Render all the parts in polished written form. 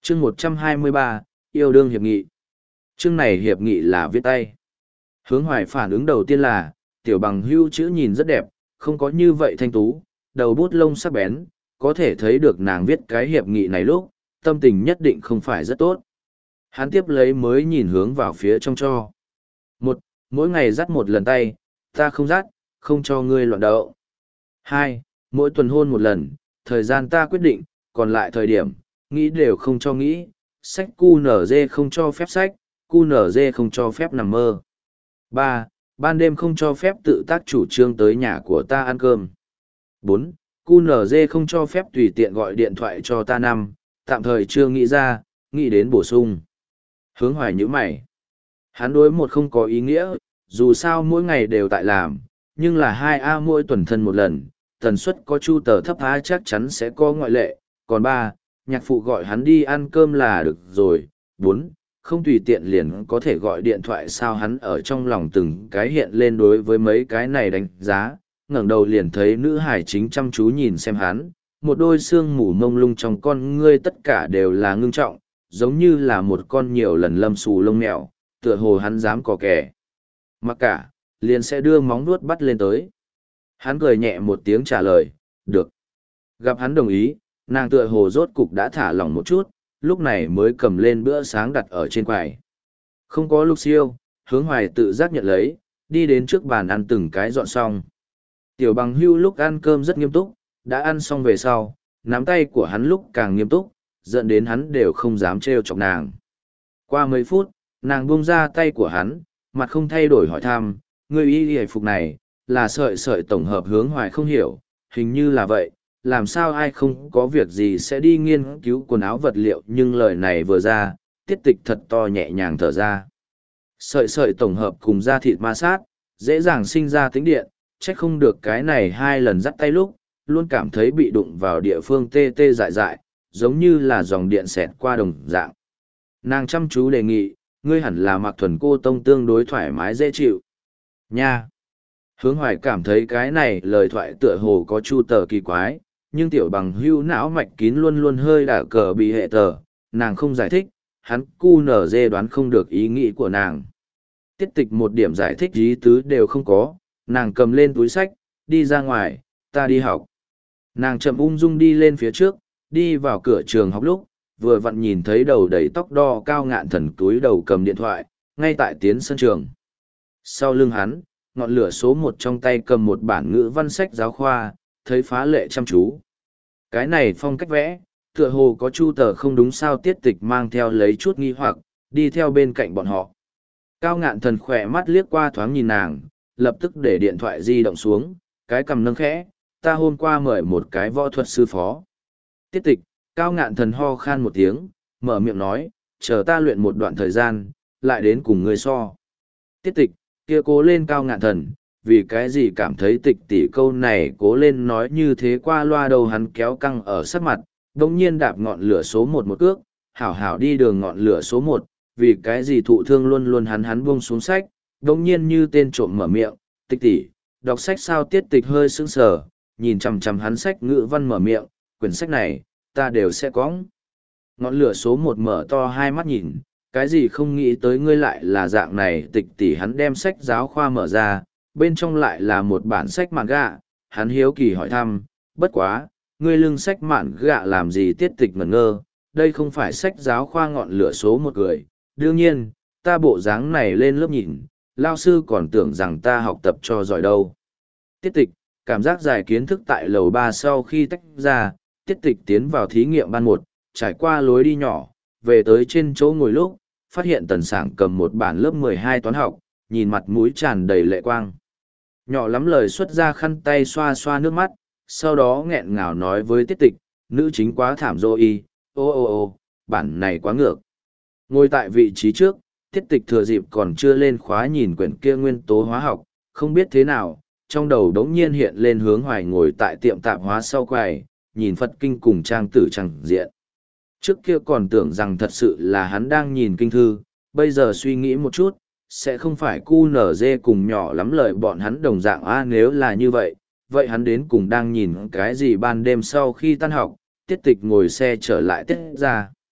Chương 123, yêu đương hiệp nghị. Chương này hiệp nghị là viết tay. Hướng Hoài phản ứng đầu tiên là, tiểu bằng hưu chữ nhìn rất đẹp, không có như vậy thanh tú, đầu bút lông sắc bén, có thể thấy được nàng viết cái hiệp nghị này lúc, tâm tình nhất định không phải rất tốt. Hắn tiếp lấy mới nhìn hướng vào phía trong cho. Mỗi ngày dắt một lần tay, ta không dắt, không cho ngươi loạn đậu. 2. Mỗi tuần hôn một lần, thời gian ta quyết định, còn lại thời điểm, nghĩ đều không cho nghĩ, sách QNZ không cho phép sách, QNZ không cho phép nằm mơ. 3. Ban đêm không cho phép tự tác chủ trương tới nhà của ta ăn cơm. 4. QNZ không cho phép tùy tiện gọi điện thoại cho ta. 5. Tạm thời chưa nghĩ ra, nghĩ đến bổ sung. Hướng Hoài nhíu mày. Hắn đối một không có ý nghĩa, dù sao mỗi ngày đều tại làm, nhưng là 2A mỗi tuần thân một lần, tần suất có chu tờ thấp A chắc chắn sẽ có ngoại lệ. Còn 3, nhạc phụ gọi hắn đi ăn cơm là được rồi. 4, không tùy tiện liền có thể gọi điện thoại sao hắn ở trong lòng từng cái hiện lên đối với mấy cái này đánh giá, ngẩng đầu liền thấy nữ hải chính chăm chú nhìn xem hắn, một đôi xương mù mông lung trong con ngươi tất cả đều là ngưng trọng, giống như là một con nhiều lần lâm xù lông mèo, tựa hồ hắn dám cò kè. Mặc cả, liền sẽ đưa móng vuốt bắt lên tới. Hắn cười nhẹ một tiếng trả lời, được. Gặp hắn đồng ý, nàng tựa hồ rốt cục đã thả lỏng một chút, lúc này mới cầm lên bữa sáng đặt ở trên quầy. Không có lúc siêu, Hướng Hoài tự giác nhận lấy, đi đến trước bàn ăn từng cái dọn xong. Tiểu bằng hưu lúc ăn cơm rất nghiêm túc, đã ăn xong về sau, nắm tay của hắn lúc càng nghiêm túc, dẫn đến hắn đều không dám trêu chọc nàng. Qua mấy phút, nàng buông ra tay của hắn, mặt không thay đổi hỏi thăm, người y hề phục này, là sợi sợi tổng hợp Hướng Hoài không hiểu, hình như là vậy, làm sao ai không có việc gì sẽ đi nghiên cứu quần áo vật liệu, nhưng lời này vừa ra, tiết tịch thật to nhẹ nhàng thở ra. Sợi sợi tổng hợp cùng da thịt ma sát, dễ dàng sinh ra tính điện, trách không được cái này 2 lần dắt tay lúc, luôn cảm thấy bị đụng vào địa phương tê tê dại dại, giống như là dòng điện xẹt qua đồng dạng. Nàng chăm chú đề nghị, ngươi hẳn là mặc thuần cô tông tương đối thoải mái dễ chịu. Nha! Hướng Hoài cảm thấy cái này lời thoại tựa hồ có chu tờ kỳ quái, nhưng tiểu bằng hưu não mạch kín luôn luôn hơi đả cờ bị hệ tờ, nàng không giải thích, hắn cu nở dê đoán không được ý nghĩ của nàng. Tiết tịch một điểm giải thích ý tứ đều không có, nàng cầm lên túi sách, đi ra ngoài, ta đi học. Nàng chậm ung dung đi lên phía trước, đi vào cửa trường học lúc, vừa vặn nhìn thấy đầu đầy tóc đo Cao Ngạn Thần túi đầu cầm điện thoại, ngay tại tiến sân trường. Sau lưng hắn, ngọn lửa số 1 trong tay cầm một bản ngữ văn sách giáo khoa, thấy phá lệ chăm chú. Cái này phong cách vẽ, tựa hồ có chu tờ không đúng sao. Tiết tịch mang theo lấy chút nghi hoặc, đi theo bên cạnh bọn họ. Cao Ngạn Thần khỏe mắt liếc qua thoáng nhìn nàng, lập tức để điện thoại di động xuống, cái cầm nâng khẽ, ta hôm qua mời một cái võ thuật sư phó. Tiết tịch, Cao Ngạn Thần ho khan một tiếng, mở miệng nói, chờ ta luyện một đoạn thời gian, lại đến cùng ngươi so. Tiết tịch, kia cố lên Cao Ngạn Thần, vì cái gì cảm thấy tịch tỷ câu này cố lên nói như thế qua loa đầu hắn kéo căng ở sát mặt, đồng nhiên đạp ngọn lửa số 1 một cước, hảo hảo đi đường ngọn lửa số 1, vì cái gì thụ thương luôn luôn hắn buông xuống sách, đồng nhiên như tên trộm mở miệng, tịch tỷ, đọc sách sao? Tiết tịch hơi sững sờ, nhìn chằm chằm hắn sách ngữ văn mở miệng, quyển sách này, ta đều sẽ có. Ngọn lửa số 1 mở to hai mắt nhìn, cái gì không nghĩ tới ngươi lại là dạng này. Tịch tỷ hắn đem sách giáo khoa mở ra, bên trong lại là một bản sách mạn gạ, hắn hiếu kỳ hỏi thăm, bất quá, ngươi lưng sách mạn gạ làm gì? Tiết tịch ngẩn ngơ, đây không phải sách giáo khoa. Ngọn lửa số 1 cười, đương nhiên, ta bộ dáng này lên lớp nhìn, lao sư còn tưởng rằng ta học tập cho giỏi đâu. Tiết tịch, cảm giác giải kiến thức tại lầu 3 sau khi tách ra, tiết tịch tiến vào thí nghiệm ban 1, trải qua lối đi nhỏ, về tới trên chỗ ngồi lúc, phát hiện Tần Sảng cầm một bản lớp 12 toán học, nhìn mặt mũi tràn đầy lệ quang. Nhỏ lắm lời xuất ra khăn tay xoa xoa nước mắt, sau đó nghẹn ngào nói với tiết tịch, nữ chính quá thảm rồi, ô, bản này quá ngược. Ngồi tại vị trí trước, tiết tịch thừa dịp còn chưa lên khóa nhìn quyển kia nguyên tố hóa học, không biết thế nào, trong đầu đống nhiên hiện lên Hướng Hoài ngồi tại tiệm tạp hóa sau quầy, nhìn Phật kinh cùng trang tử chẳng diện. Trước kia còn tưởng rằng thật sự là hắn đang nhìn kinh thư, bây giờ suy nghĩ một chút, sẽ không phải QNZ cùng nhỏ lắm lời bọn hắn đồng dạng nếu là như vậy, vậy hắn đến cùng đang nhìn cái gì? Ban đêm sau khi tan học, tiết tịch ngồi xe trở lại tiết ra.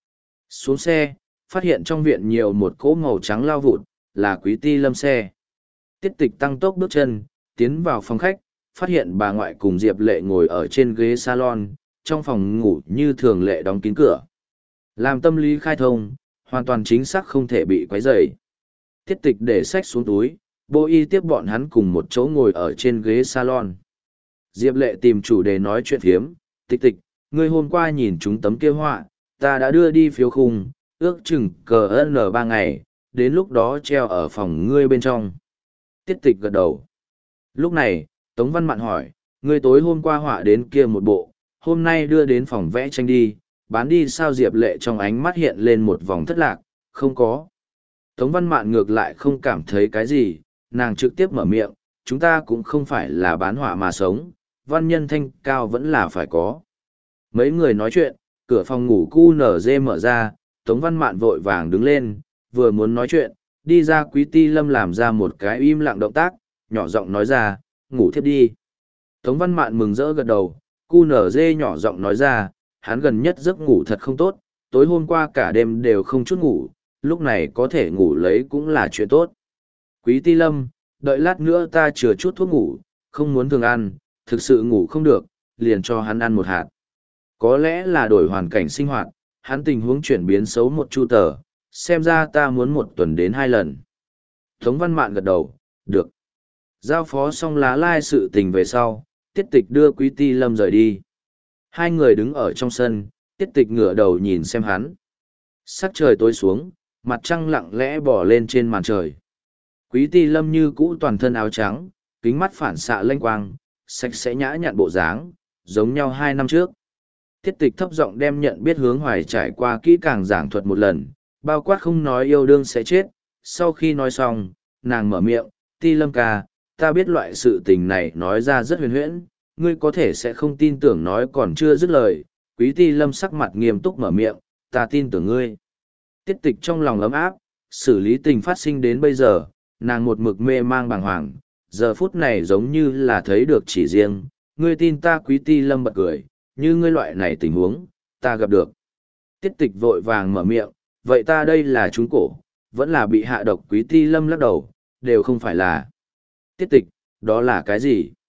Xuống xe, phát hiện trong viện nhiều một cỗ màu trắng lao vụt, là Quý Ti Lâm xe. Tiết Tịch tăng tốc bước chân, tiến vào phòng khách, phát hiện bà ngoại cùng Diệp Lệ ngồi ở trên ghế salon, trong phòng ngủ như thường lệ đóng kín cửa. Làm tâm lý khai thông, hoàn toàn chính xác không thể bị quấy rầy. Tiết Tịch để sách xuống túi, Bô Y tiếp bọn hắn cùng một chỗ ngồi ở trên ghế salon. Diệp Lệ tìm chủ đề nói chuyện phiếm, Tịch Tịch, ngươi hôm qua nhìn chúng tấm kia họa, ta đã đưa đi phiếu khung, ước chừng cờ n 3 ngày, đến lúc đó treo ở phòng ngươi bên trong. Tiết Tịch gật đầu. Lúc này, Tống Văn Mạn hỏi, ngươi tối hôm qua họa đến kia một bộ, hôm nay đưa đến phòng vẽ tranh đi, bán đi sao? Diệp Lệ trong ánh mắt hiện lên một vòng thất lạc, không có. Tống Văn Mạn ngược lại không cảm thấy cái gì, nàng trực tiếp mở miệng, chúng ta cũng không phải là bán họa mà sống, văn nhân thanh cao vẫn là phải có. Mấy người nói chuyện, cửa phòng ngủ QNZ mở ra, Tống Văn Mạn vội vàng đứng lên, vừa muốn nói chuyện, đi ra Quý Ti Lâm làm ra một cái im lặng động tác, nhỏ giọng nói ra, ngủ thiếp đi. Tống Văn Mạn mừng rỡ gật đầu, QNZ nhỏ giọng nói ra, hắn gần nhất giấc ngủ thật không tốt, tối hôm qua cả đêm đều không chút ngủ, lúc này có thể ngủ lấy cũng là chuyện tốt. Quý Ti Lâm, đợi lát nữa ta chừa chút thuốc ngủ, không muốn thường ăn, thực sự ngủ không được, liền cho hắn ăn một hạt. Có lẽ là đổi hoàn cảnh sinh hoạt, hắn tình huống chuyển biến xấu một chu tờ, xem ra ta muốn một tuần đến 2 lần. Tống Văn Mạn gật đầu, được. Giao phó xong lá lai sự tình về sau, Tiết Tịch đưa Quý Ti Lâm rời đi. Hai người đứng ở trong sân, Tiết Tịch ngửa đầu nhìn xem hắn. Sắc trời tối xuống, mặt trăng lặng lẽ bỏ lên trên màn trời. Quý Ti Lâm như cũ toàn thân áo trắng, kính mắt phản xạ lênh quang, sạch sẽ nhã nhặn bộ dáng, giống nhau 2 năm trước. Tiết Tịch thấp giọng đem nhận biết Hướng Hoài trải qua kỹ càng giảng thuật một lần, bao quát không nói yêu đương sẽ chết. Sau khi nói xong, nàng mở miệng, Ti Lâm ca, ta biết loại sự tình này nói ra rất huyền huyễn, ngươi có thể sẽ không tin tưởng nói còn chưa dứt lời. Quý Ti Lâm sắc mặt nghiêm túc mở miệng, ta tin tưởng ngươi. Tiết Tịch trong lòng ấm áp, xử lý tình phát sinh đến bây giờ, nàng một mực mê mang bàng hoàng, giờ phút này giống như là thấy được chỉ riêng, ngươi tin ta. Quý Ti Lâm bật cười, như ngươi loại này tình huống, ta gặp được. Tiết Tịch vội vàng mở miệng, vậy ta đây là trúng cổ, vẫn là bị hạ độc? Quý Ti Lâm lắc đầu, đều không phải là. Tiết Tịch, đó là cái gì?